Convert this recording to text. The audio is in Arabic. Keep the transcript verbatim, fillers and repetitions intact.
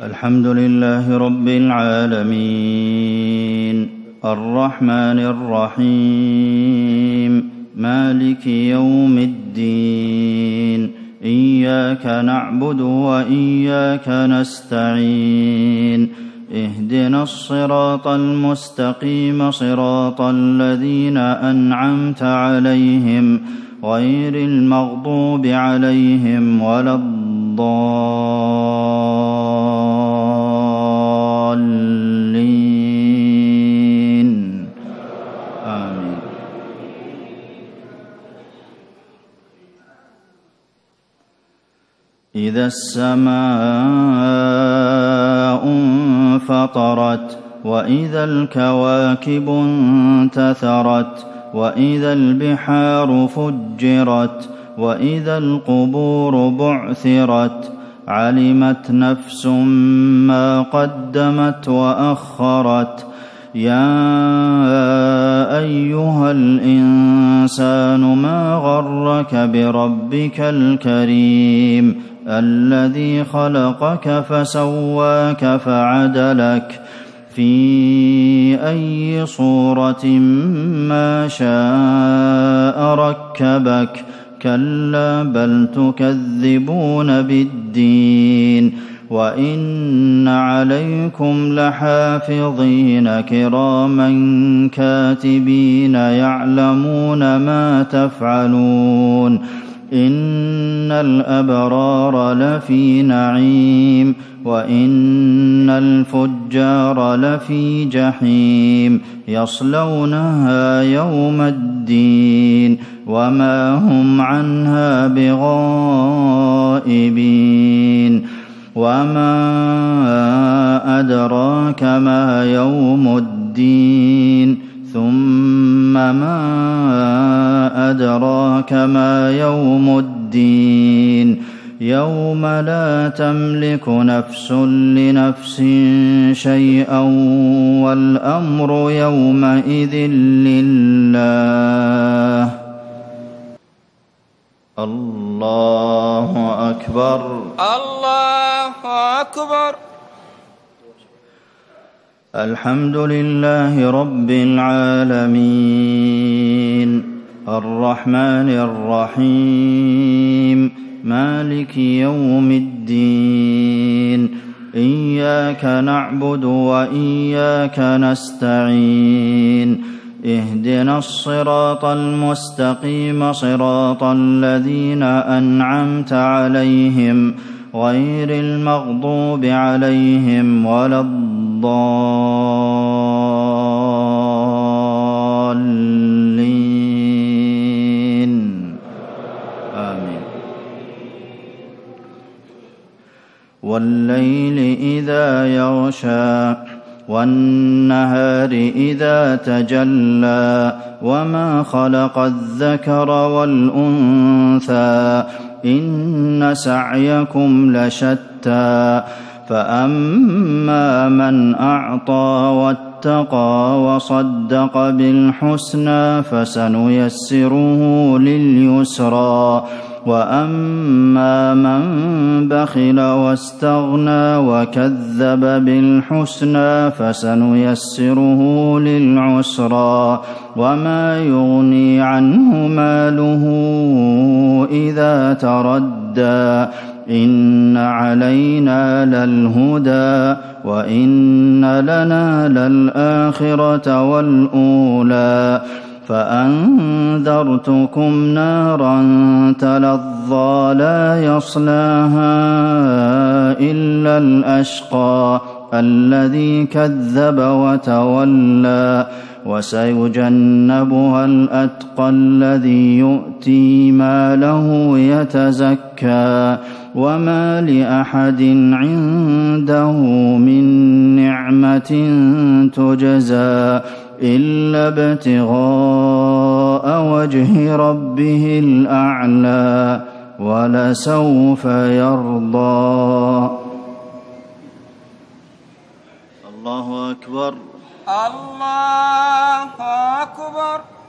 الحمد لله رب العالمين الرحمن الرحيم مالك يوم الدين إياك نعبد وإياك نستعين اهدنا الصراط المستقيم صراط الذين أنعمت عليهم غير المغضوب عليهم ولا الضالين آمين. إذا السماء انفطرت وإذا الكواكب انتثرت وإذا البحار فجرت وإذا القبور بعثرت علمت نفس ما قدمت وأخرت يا أيها الإنسان ما غرك بربك الكريم الذي خلقك فسواك فعدلك في أي صورة ما شاء ركبك كلا بل تكذبون بالدين وإن عليكم لحافظين كراما كاتبين يعلمون ما تفعلون إن الأبرار لفي نعيم وإن الفجار لفي جحيم يصلونها يوم الدين وما هم عنها بغائبين وما أدراك ما يوم الدين ثم ما أدراك ما يوم الدين يوم لا تملك نفس لنفس شيئا والأمر يومئذ لله. الله أكبر الله أكبر. الحمد لله رب العالمين الرحمن الرحيم مالك يوم الدين إياك نعبد وإياك نستعين اهدنا الصراط المستقيم صراط الذين أنعمت عليهم غير المغضوب عليهم ولا الضالين آمين. والليل إذا يغشى والنهار إذا تجلى وما خلق الذكر والأنثى إن سعيكم لشتى فأما من أعطى واتقى وصدق بالحسنى فسنيسره لليسرى وأما من بخل واستغنى وكذب بالحسنى فسنيسره للعسرى وما يغني عنه ماله إذا تردى إن علينا للهدى وإن لنا للآخرة والأولى فأنذرتكم نارا تلظى لا يصلاها إلا الأشقى الذي كذب وتولى وسيجنبها الأتقى الذي يؤتي ماله يتزكى وما لأحد عنده من نعمة تجزى إلا ابتغاء وجه ربه الأعلى ولسوف يرضى. الله أكبر الله أكبر.